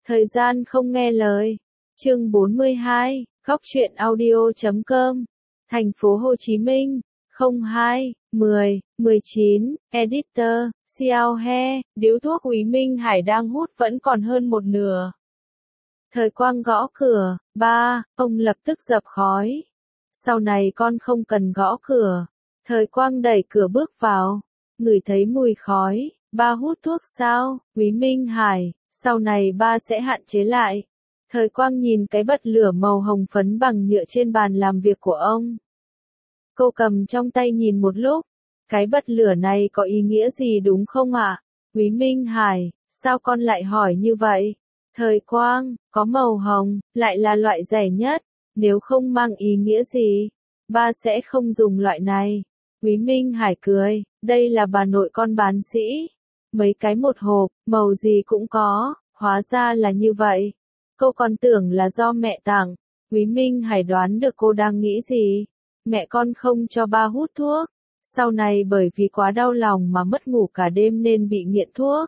Thời gian không nghe lời. Chương 42, Góc truyện audio.com. Thành phố Hồ Chí Minh, 02, 10, 19, Editor, Xiao He, điếu thuốc Úy Minh Hải đang hút vẫn còn hơn một nửa. Thời Quang gõ cửa, ba, ông lập tức dập khói. Sau này con không cần gõ cửa. Thời Quang đẩy cửa bước vào, ngửi thấy mùi khói, ba hút thuốc sao, Úy Minh Hải, sau này ba sẽ hạn chế lại. Thời Quang nhìn cái bật lửa màu hồng phấn bằng nhựa trên bàn làm việc của ông. Cô cầm trong tay nhìn một lúc, cái bật lửa này có ý nghĩa gì đúng không ạ? Úy Minh Hải, sao con lại hỏi như vậy? Thời Quang, có màu hồng, lại là loại rẻ nhất, nếu không mang ý nghĩa gì, ba sẽ không dùng loại này. Úy Minh Hải cười, đây là bà nội con bán sỉ. Mấy cái một hộp, màu gì cũng có, hóa ra là như vậy. Cô còn tưởng là do mẹ tặng. Úy Minh Hải đoán được cô đang nghĩ gì. Mẹ con không cho ba hút thuốc. Sau này bởi vì quá đau lòng mà mất ngủ cả đêm nên bị nghiện thuốc.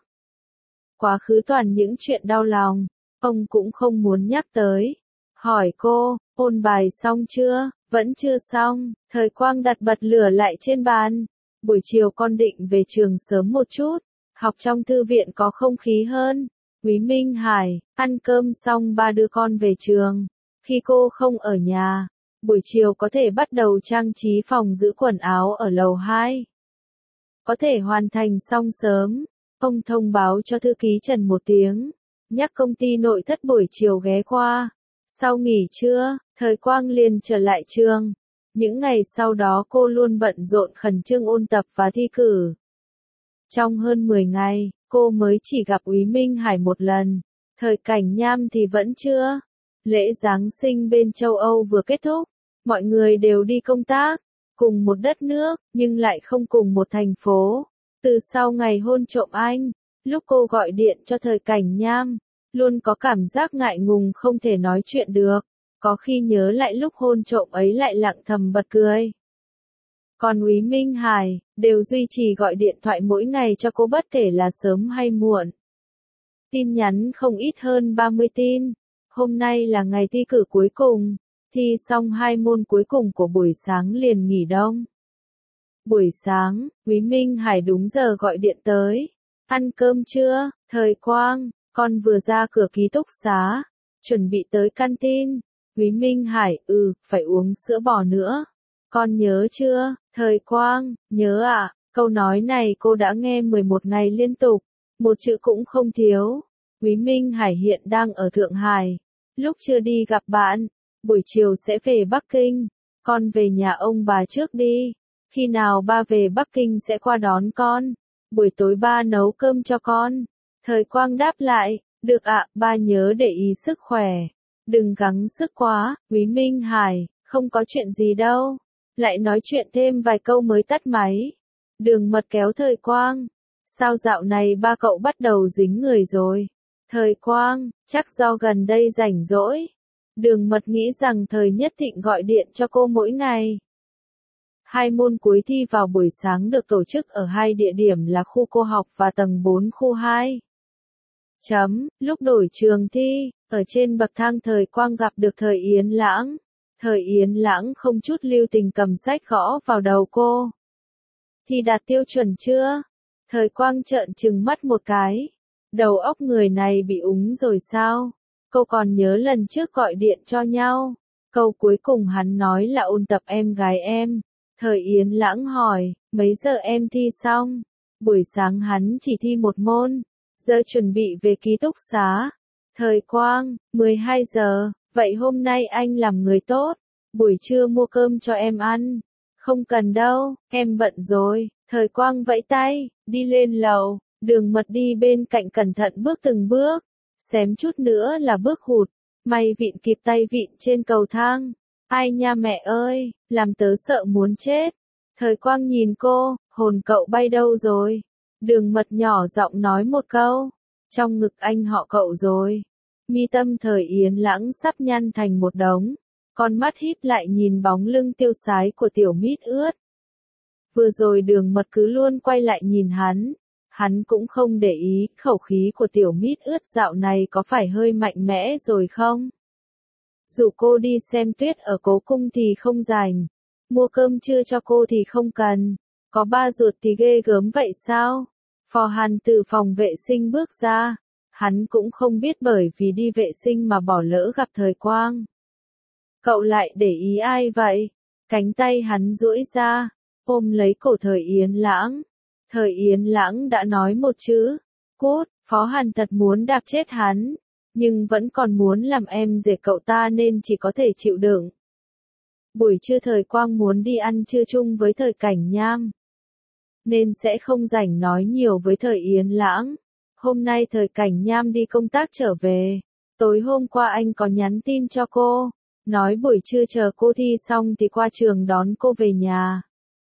Quá khứ toàn những chuyện đau lòng, ông cũng không muốn nhắc tới. Hỏi cô, ôn bài xong chưa? Vẫn chưa xong. Thời Quang đặt bật lửa lại trên bàn. Buổi chiều con định về trường sớm một chút. Học trong thư viện có không khí hơn. Úy Minh Hải, ăn cơm xong ba đưa con về trường. Khi cô không ở nhà, buổi chiều có thể bắt đầu trang trí phòng giữ quần áo ở lầu 2. Có thể hoàn thành xong sớm. Ông thông báo cho thư ký Trần một tiếng. Nhắc công ty nội thất buổi chiều ghé qua. Sau nghỉ trưa, Thời Quang liền trở lại trường. Những ngày sau đó cô luôn bận rộn khẩn trương ôn tập và thi cử. Trong hơn 10 ngày, cô mới chỉ gặp Úy Minh Hải một lần. Thời Cảnh Nham thì vẫn chưa. Lễ Giáng sinh bên châu Âu vừa kết thúc. Mọi người đều đi công tác. Cùng một đất nước, nhưng lại không cùng một thành phố. Từ sau ngày hôn trộm anh, lúc cô gọi điện cho Thời Cảnh Nham, luôn có cảm giác ngại ngùng không thể nói chuyện được. Có khi nhớ lại lúc hôn trộm ấy lại lặng thầm bật cười. Còn Úy Minh Hải, đều duy trì gọi điện thoại mỗi ngày cho cô bất kể là sớm hay muộn. Tin nhắn không ít hơn 30 tin. Hôm nay là ngày thi cử cuối cùng. Thi xong 2 môn cuối cùng của buổi sáng liền nghỉ đông. Buổi sáng, Úy Minh Hải đúng giờ gọi điện tới. Ăn cơm chưa? Thời Quang, con vừa ra cửa ký túc xá. Chuẩn bị tới canteen. Úy Minh Hải, phải uống sữa bò nữa. Con nhớ chưa? Thời Quang, nhớ ạ. Câu nói này cô đã nghe 11 ngày liên tục. Một chữ cũng không thiếu. Úy Minh Hải hiện đang ở Thượng Hải. Lúc chưa đi gặp bạn. Buổi chiều sẽ về Bắc Kinh. Con về nhà ông bà trước đi. Khi nào ba về Bắc Kinh sẽ qua đón con. Buổi tối ba nấu cơm cho con. Thời Quang đáp lại, được ạ, ba nhớ để ý sức khỏe. Đừng gắng sức quá, Úy Minh Hải, không có chuyện gì đâu. Lại nói chuyện thêm vài câu mới tắt máy. Đường Mật kéo Thời Quang. Sao dạo này ba cậu bắt đầu dính người rồi? Thời Quang, chắc do gần đây rảnh rỗi. Đường Mật nghĩ rằng Thời Nhất Thịnh gọi điện cho cô mỗi ngày. 2 môn cuối thi vào buổi sáng được tổ chức ở 2 địa điểm là khu cô học và tầng 4 khu 2. Lúc đổi trường thi, ở trên bậc thang Thời Quang gặp được Thời Yến Lãng. Thời Yến Lãng không chút lưu tình cầm sách gõ vào đầu cô. Thi đạt tiêu chuẩn chưa? Thời Quang trợn trừng mắt một cái. Đầu óc người này bị úng rồi sao? Cô còn nhớ lần trước gọi điện cho nhau. Câu cuối cùng hắn nói là ôn tập em gái em. Thời Yến Lãng hỏi, mấy giờ em thi xong? Buổi sáng hắn chỉ thi 1 môn. Giờ chuẩn bị về ký túc xá. Thời Quang, 12 giờ, vậy hôm nay anh làm người tốt. Buổi trưa mua cơm cho em ăn. Không cần đâu, em bận rồi. Thời Quang vẫy tay, đi lên lầu. Đường Mật đi bên cạnh cẩn thận bước từng bước. Xém chút nữa là bước hụt. May vịn kịp tay vịn trên cầu thang. Ai nha mẹ ơi, làm tớ sợ muốn chết. Thời Quang nhìn cô, hồn cậu bay đâu rồi? Đường Mật nhỏ giọng nói một câu. Trong ngực anh họ cậu rồi. Mi tâm Thời Yến Lãng sắp nhăn thành một đống. Con mắt híp lại nhìn bóng lưng tiêu sái của tiểu mít ướt. Vừa rồi Đường Mật cứ luôn quay lại nhìn hắn. Hắn cũng không để ý, khẩu khí của tiểu mít ướt dạo này có phải hơi mạnh mẽ rồi không? Dụ cô đi xem tuyết ở cố cung thì không rảnh. Mua cơm trưa cho cô thì không cần. Có ba ruột thì ghê gớm vậy sao? Phò Hàn từ phòng vệ sinh bước ra. Hắn cũng không biết bởi vì đi vệ sinh mà bỏ lỡ gặp Thời Quang. Cậu lại để ý ai vậy? Cánh tay hắn duỗi ra, ôm lấy cổ Thời Yến Lãng. Thời Yến Lãng đã nói một chữ, cút. Phó Hàn thật muốn đạp chết hắn, nhưng vẫn còn muốn làm em rể cậu ta nên chỉ có thể chịu đựng. Buổi trưa Thời Quang muốn đi ăn trưa chung với Thời Cảnh Nham, nên sẽ không rảnh nói nhiều với Thời Yến Lãng. Hôm nay Thời Cảnh Nham đi công tác trở về. Tối hôm qua anh có nhắn tin cho cô, nói buổi trưa chờ cô thi xong thì qua trường đón cô về nhà.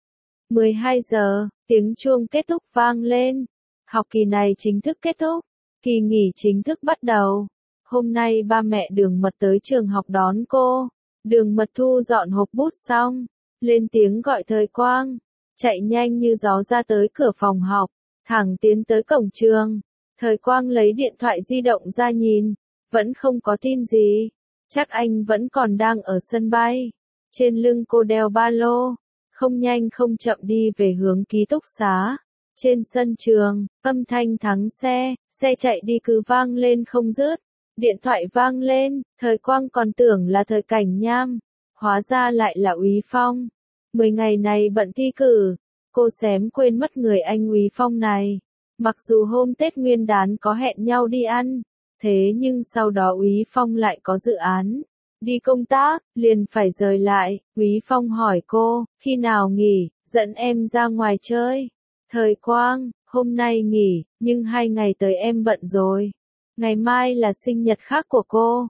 12 giờ, tiếng chuông kết thúc vang lên. Học kỳ này chính thức kết thúc, kỳ nghỉ chính thức bắt đầu. Hôm nay ba mẹ Đường Mật tới trường học đón cô. Đường Mật thu dọn hộp bút xong, lên tiếng gọi Thời Quang, chạy nhanh như gió ra tới cửa phòng học, thẳng tiến tới cổng trường. Thời Quang lấy điện thoại di động ra nhìn, vẫn không có tin gì. Chắc anh vẫn còn đang ở sân bay. Trên lưng cô đeo ba lô, không nhanh không chậm đi về hướng ký túc xá. Trên sân trường, âm thanh thắng xe chạy đi cứ vang lên không dứt. Điện thoại vang lên, Thời Quang còn tưởng là Thời Cảnh Nham, hóa ra lại là Úy Phong. 10 ngày này bận thi cử, cô xém quên mất người anh Úy Phong này. Mặc dù hôm Tết Nguyên đán có hẹn nhau đi ăn, thế nhưng sau đó Úy Phong lại có dự án, đi công tác, liền phải rời lại. Úy Phong hỏi cô, khi nào nghỉ, dẫn em ra ngoài chơi. Thời Quang, hôm nay nghỉ, nhưng 2 ngày tới em bận rồi. Ngày mai là sinh nhật khác của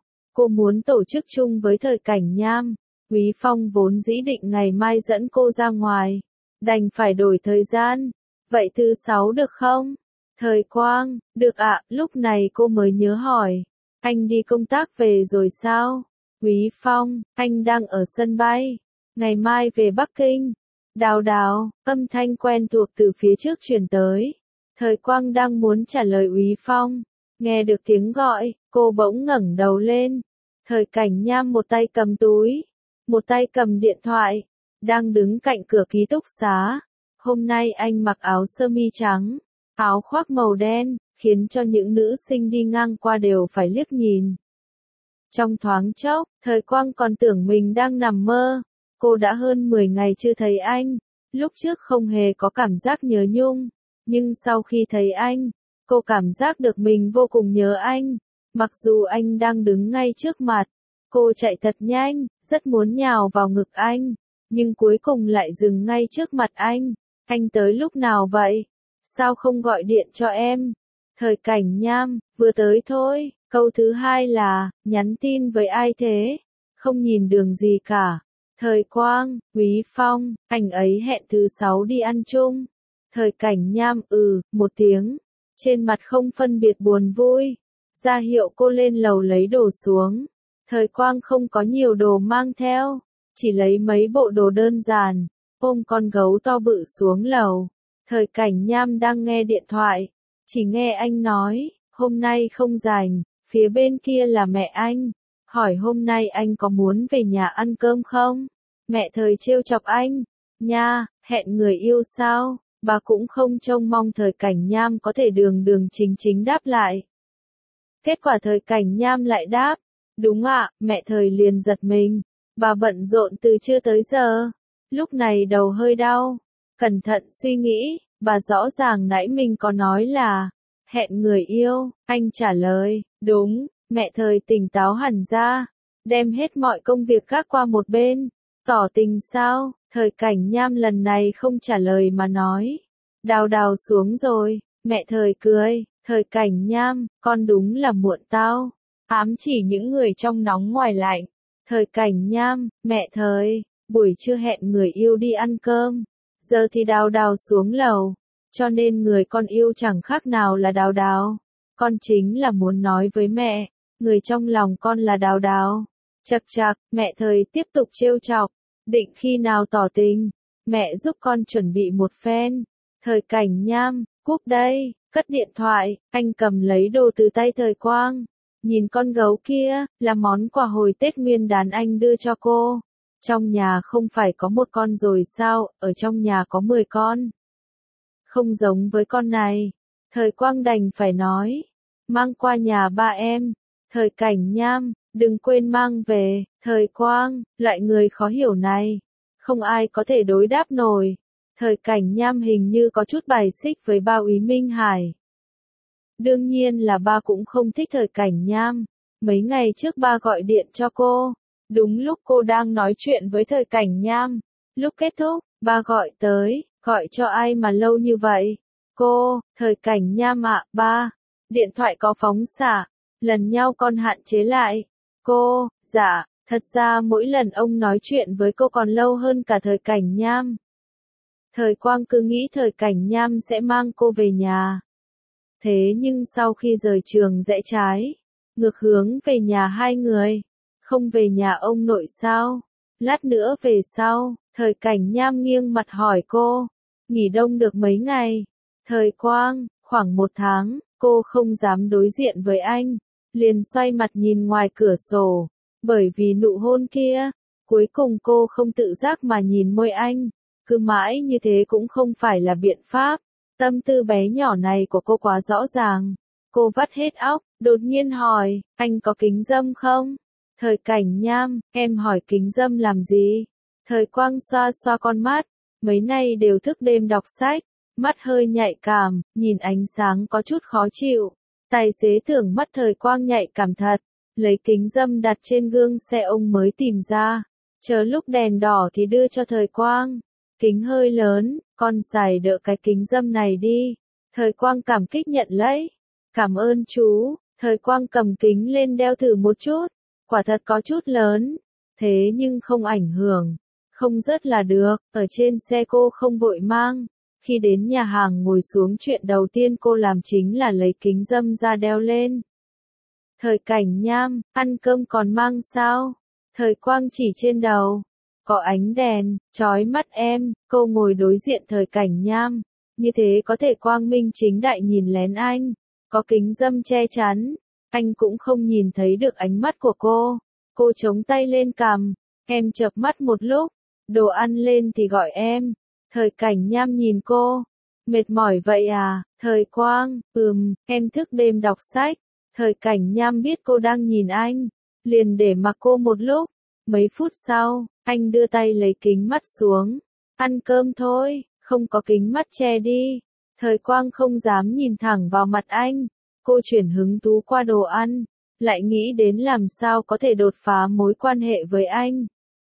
cô muốn tổ chức chung với Thời Cảnh Nham. Úy Phong vốn dĩ định ngày mai dẫn cô ra ngoài, đành phải đổi thời gian. Vậy thứ 6 được không? Thời Quang, được ạ. Lúc này cô mới nhớ hỏi, anh đi công tác về rồi sao? Úy Phong, anh đang ở sân bay, ngày mai về Bắc Kinh. Đào Đào, âm thanh quen thuộc từ phía trước truyền tới. Thời Quang đang muốn trả lời Úy Phong, nghe được tiếng gọi, cô bỗng ngẩng đầu lên. Thời Cảnh Nham một tay cầm túi, một tay cầm điện thoại, đang đứng cạnh cửa ký túc xá. Hôm nay anh mặc áo sơ mi trắng, áo khoác màu đen, khiến cho những nữ sinh đi ngang qua đều phải liếc nhìn. Trong thoáng chốc, Thời Quang còn tưởng mình đang nằm mơ. Cô đã hơn 10 ngày chưa thấy anh. Lúc trước không hề có cảm giác nhớ nhung, nhưng sau khi thấy anh, cô cảm giác được mình vô cùng nhớ anh. Mặc dù anh đang đứng ngay trước mặt, cô chạy thật nhanh, rất muốn nhào vào ngực anh, nhưng cuối cùng lại dừng ngay trước mặt anh. Anh tới lúc nào vậy? Sao không gọi điện cho em? Thời Cảnh Nham, vừa tới thôi. Câu thứ hai là, nhắn tin với ai thế? Không nhìn đường gì cả. Thời Quang, Úy Phong, anh ấy hẹn thứ 6 đi ăn chung. Thời Cảnh Nham, một tiếng. Trên mặt không phân biệt buồn vui. Ra hiệu cô lên lầu lấy đồ xuống. Thời Quang không có nhiều đồ mang theo, chỉ lấy mấy bộ đồ đơn giản, ôm con gấu to bự xuống lầu. Thời Cảnh Nham đang nghe điện thoại, chỉ nghe anh nói, hôm nay không rảnh. Phía bên kia là mẹ anh, hỏi hôm nay anh có muốn về nhà ăn cơm không? Mẹ Thời trêu chọc anh, nha, hẹn người yêu sao? Bà cũng không trông mong Thời Cảnh Nham có thể đường đường chính chính đáp lại. Kết quả Thời Cảnh Nham lại đáp, đúng ạ. Mẹ Thời liền giật mình, bà bận rộn từ trưa tới giờ, lúc này đầu hơi đau. Cẩn thận suy nghĩ, bà rõ ràng nãy mình có nói là hẹn người yêu. Anh trả lời, đúng. Mẹ Thời tỉnh táo hẳn ra, đem hết mọi công việc khác qua một bên. Tỏ tình sao? Thời Cảnh Nham lần này không trả lời mà nói, Đào Đào xuống rồi. Mẹ Thời cười, Thời Cảnh Nham, con đúng là muộn tao. Ám chỉ những người trong nóng ngoài lạnh. Thời Cảnh Nham, mẹ Thời, buổi trưa hẹn người yêu đi ăn cơm, giờ thì Đào Đào xuống lầu, cho nên người con yêu chẳng khác nào là Đào Đào. Con chính là muốn nói với mẹ, người trong lòng con là Đào Đào. Chậc chậc, mẹ Thời tiếp tục trêu chọc, định khi nào tỏ tình, mẹ giúp con chuẩn bị một phen. Thời Cảnh Nham, cúp đây, cất điện thoại, anh cầm lấy đồ từ tay Thời Quang. Nhìn con gấu kia, là món quà hồi Tết Nguyên đán anh đưa cho cô. Trong nhà không phải có một con rồi sao, ở trong nhà có 10 con. Không giống với con này. Thời Quang đành phải nói. Mang qua nhà ba em. Thời Cảnh Nham, đừng quên mang về. Thời Quang, loại người khó hiểu này. Không ai có thể đối đáp nổi. Thời Cảnh Nham hình như có chút bài xích với ba úy Minh Hải. Đương nhiên là ba cũng không thích Thời Cảnh Nham. Mấy ngày trước ba gọi điện cho cô. Đúng lúc cô đang nói chuyện với Thời Cảnh Nham. Lúc kết thúc, ba gọi tới, gọi cho ai mà lâu như vậy? Cô, Thời Cảnh Nham ạ, ba. Điện thoại có phóng xạ, lần nhau con hạn chế lại. Cô, dạ, thật ra mỗi lần ông nói chuyện với cô còn lâu hơn cả Thời Cảnh Nham. Thời Quang cứ nghĩ Thời Cảnh Nham sẽ mang cô về nhà. Thế nhưng sau khi rời trường rẽ trái, ngược hướng về nhà hai người. Không về nhà ông nội sao? Lát nữa về sau, Thời Cảnh Nham nghiêng mặt hỏi cô. Nghỉ đông được mấy ngày? Thời Quang, khoảng 1 tháng, cô không dám đối diện với anh. Liền xoay mặt nhìn ngoài cửa sổ. Bởi vì nụ hôn kia, cuối cùng cô không tự giác mà nhìn môi anh. Cứ mãi như thế cũng không phải là biện pháp. Tâm tư bé nhỏ này của cô quá rõ ràng. Cô vắt hết óc, đột nhiên hỏi, anh có kính râm không? Thời Cảnh Nham, em hỏi kính râm làm gì? Thời Quang xoa xoa con mắt, mấy nay đều thức đêm đọc sách, mắt hơi nhạy cảm, nhìn ánh sáng có chút khó chịu. Tài xế tưởng mắt Thời Quang nhạy cảm thật, lấy kính râm đặt trên gương xe ông mới tìm ra. Chờ lúc đèn đỏ thì đưa cho Thời Quang. Kính hơi lớn, con xài đỡ cái kính râm này đi. Thời Quang cảm kích nhận lấy. Cảm ơn chú. Thời Quang cầm kính lên đeo thử một chút. Quả thật có chút lớn. Thế nhưng không ảnh hưởng. Không rớt là được. Ở trên xe cô không vội mang. Khi đến nhà hàng ngồi xuống chuyện đầu tiên cô làm chính là lấy kính râm ra đeo lên. Thời Cảnh Nham, ăn cơm còn mang sao? Thời Quang chỉ trên đầu. Có ánh đèn, chói mắt em, cô ngồi đối diện Thời Cảnh Nham. Như thế có thể quang minh chính đại nhìn lén anh. Có kính râm che chắn. Anh cũng không nhìn thấy được ánh mắt của cô. Cô chống tay lên cằm. Em chợp mắt một lúc. Đồ ăn lên thì gọi em. Thời Cảnh Nham nhìn cô. Mệt mỏi vậy à? Thời Quang, em thức đêm đọc sách. Thời Cảnh Nham biết cô đang nhìn anh. Liền để mặc cô một lúc. Mấy phút sau, anh đưa tay lấy kính mắt xuống. Ăn cơm thôi, không có kính mắt che đi. Thời Quang không dám nhìn thẳng vào mặt anh. Cô chuyển hứng thú qua đồ ăn. Lại nghĩ đến làm sao có thể đột phá mối quan hệ với anh.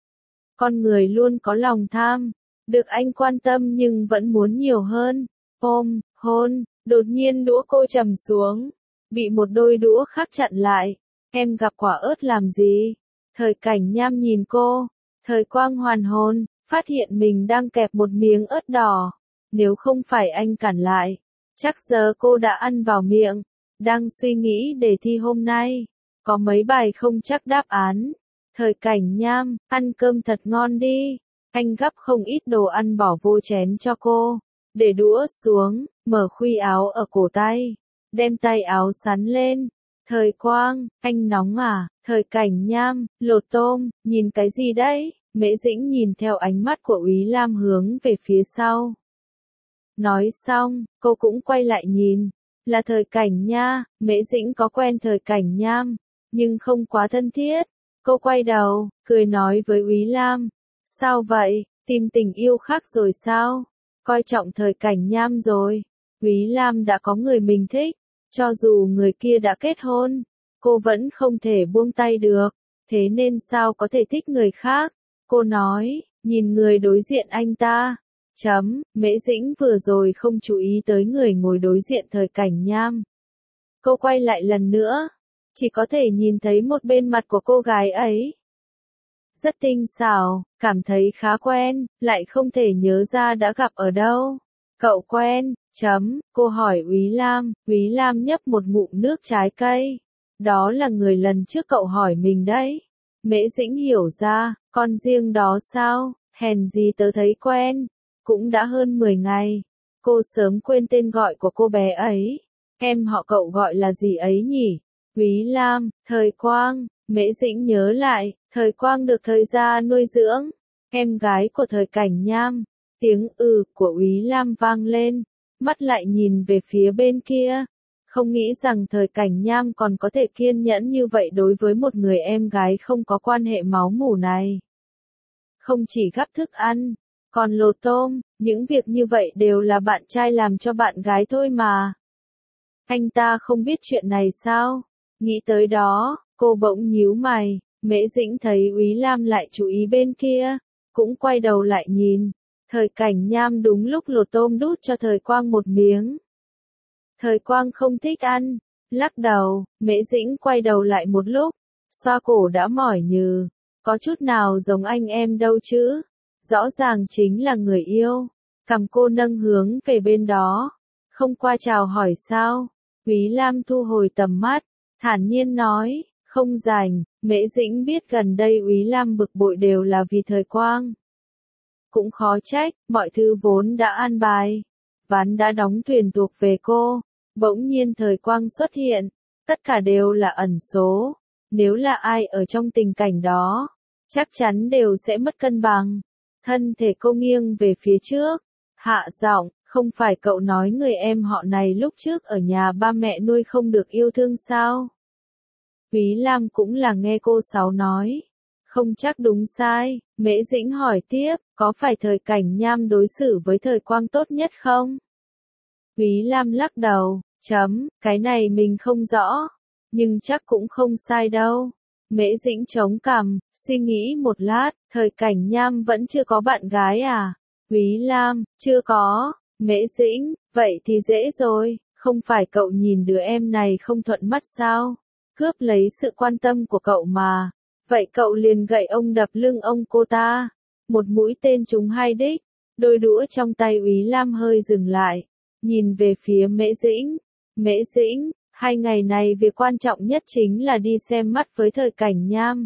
Con người luôn có lòng tham. Được anh quan tâm nhưng vẫn muốn nhiều hơn. Ôm, hôn, đột nhiên đũa cô trầm xuống. Bị một đôi đũa khác chặn lại. Em gặp quả ớt làm gì? Thời Cảnh Nham nhìn cô. Thời Quang hoàn hồn, phát hiện mình đang kẹp một miếng ớt đỏ. Nếu không phải anh cản lại, chắc giờ cô đã ăn vào miệng. Đang suy nghĩ đề thi hôm nay. Có mấy bài không chắc đáp án. Thời Cảnh Nham, ăn cơm thật ngon đi. Anh gắp không ít đồ ăn bỏ vô chén cho cô. Để đũa xuống, mở khuy áo ở cổ tay. Đem tay áo sắn lên. Thời Quang, anh nóng à? Thời Cảnh Nham, lột tôm, nhìn cái gì đấy? Mễ Dĩnh nhìn theo ánh mắt của Úy Lam hướng về phía sau. Nói xong, cô cũng quay lại nhìn. Là Thời Cảnh nha, Mễ Dĩnh có quen Thời Cảnh Nham, nhưng không quá thân thiết. Cô quay đầu, cười nói với Úy Lam. Sao vậy, tìm tình yêu khác rồi sao? Coi trọng Thời Cảnh Nham rồi. Úy Lam đã có người mình thích. Cho dù người kia đã kết hôn, cô vẫn không thể buông tay được. Thế nên sao có thể thích người khác? Cô nói, nhìn người đối diện anh ta. Mễ Dĩnh vừa rồi không chú ý tới người ngồi đối diện Thời Cảnh Nham. Cô quay lại lần nữa. Chỉ có thể nhìn thấy một bên mặt của cô gái ấy. Rất tinh xảo, cảm thấy khá quen, lại không thể nhớ ra đã gặp ở đâu. Cậu quen, cô hỏi Úy Lam nhấp một ngụm nước trái cây. Đó là người lần trước cậu hỏi mình đấy. Mễ Dĩnh hiểu ra, con riêng đó sao, hèn gì tớ thấy quen. Cũng đã hơn 10 ngày. cô sớm quên tên gọi của cô bé ấy. Em họ cậu gọi là gì ấy nhỉ? Quý Lam, Thời Quang, Mễ Dĩnh nhớ lại, Thời Quang được Thời gia nuôi dưỡng. Em gái của Thời Cảnh Nham. Tiếng của Úy Lam vang lên, mắt lại nhìn về phía bên kia. Không nghĩ rằng Thời Cảnh Nham còn có thể kiên nhẫn như vậy đối với một người em gái không có quan hệ máu mủ này. Không chỉ gắp thức ăn, còn lột tôm, những việc như vậy đều là bạn trai làm cho bạn gái thôi mà. Anh ta không biết chuyện này sao? Nghĩ tới đó, cô bỗng nhíu mày. Mễ Dĩnh thấy Úy Lam lại chú ý bên kia, cũng quay đầu lại nhìn. Thời Cảnh Nham đúng lúc lột tôm đút cho Thời Quang một miếng. Thời Quang không thích ăn, lắc đầu. Mễ Dĩnh quay đầu lại một lúc, xoa cổ đã mỏi nhừ. Có chút nào giống anh em đâu chứ? Rõ ràng chính là người yêu. Cằm cô nâng hướng về bên đó. Không qua chào hỏi sao? Úy Lam thu hồi tầm mắt, thản nhiên nói, không rảnh. Mễ Dĩnh biết gần đây Úy Lam bực bội đều là vì Thời Quang. Cũng khó trách, mọi thứ vốn đã an bài. Ván đã đóng thuyền thuộc về cô. Bỗng nhiên Thời Quang xuất hiện. Tất cả đều là ẩn số. Nếu là ai ở trong tình cảnh đó, chắc chắn đều sẽ mất cân bằng. Thân thể cô nghiêng về phía trước. Hạ giọng, không phải cậu nói người em họ này lúc trước ở nhà ba mẹ nuôi không được yêu thương sao? Úy Lam cũng là nghe cô Sáu nói. Không chắc đúng sai, Mễ Dĩnh hỏi tiếp, có phải Thời Cảnh Nham đối xử với Thời Quang tốt nhất không? Úy Lam lắc đầu, cái này mình không rõ, nhưng chắc cũng không sai đâu. Mễ Dĩnh chống cằm, suy nghĩ một lát, Thời Cảnh Nham vẫn chưa có bạn gái à? Úy Lam, chưa có. Mễ Dĩnh, vậy thì dễ rồi, không phải cậu nhìn đứa em này không thuận mắt sao? Cướp lấy sự quan tâm của cậu mà. Vậy cậu liền gậy ông đập lưng ông cô ta. Một mũi tên trúng hai đích. Đôi đũa trong tay Úy Lam hơi dừng lại. Nhìn về phía Mễ Dĩnh. Mễ Dĩnh, 2 ngày này việc quan trọng nhất chính là đi xem mắt với Thời Cảnh Nham.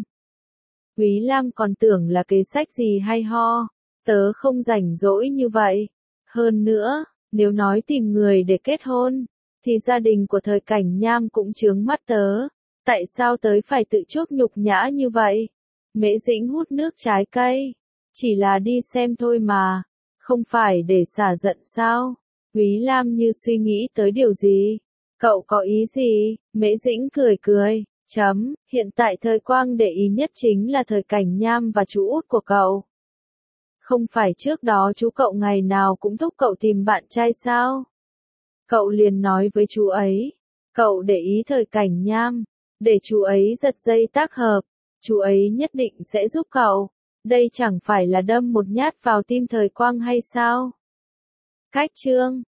Úy Lam còn tưởng là kế sách gì hay ho. Tớ không rảnh rỗi như vậy. Hơn nữa, nếu nói tìm người để kết hôn, thì gia đình của Thời Cảnh Nham cũng chướng mắt tớ. Tại sao tới phải tự chuốc nhục nhã như vậy? Mễ Dĩnh hút nước trái cây. Chỉ là đi xem thôi mà. Không phải để xả giận sao? Úy Lam như suy nghĩ tới điều gì? Cậu có ý gì? Mễ Dĩnh cười cười. Hiện tại Thời Quang để ý nhất chính là Thời Cảnh Nham và chú út của cậu. Không phải trước đó chú cậu ngày nào cũng thúc cậu tìm bạn trai sao? Cậu liền nói với chú ấy. Cậu để ý Thời Cảnh Nham. Để chú ấy giật dây tác hợp. Chú ấy nhất định sẽ giúp cậu. Đây chẳng phải là đâm một nhát vào tim Thời Quang hay sao? Cách chương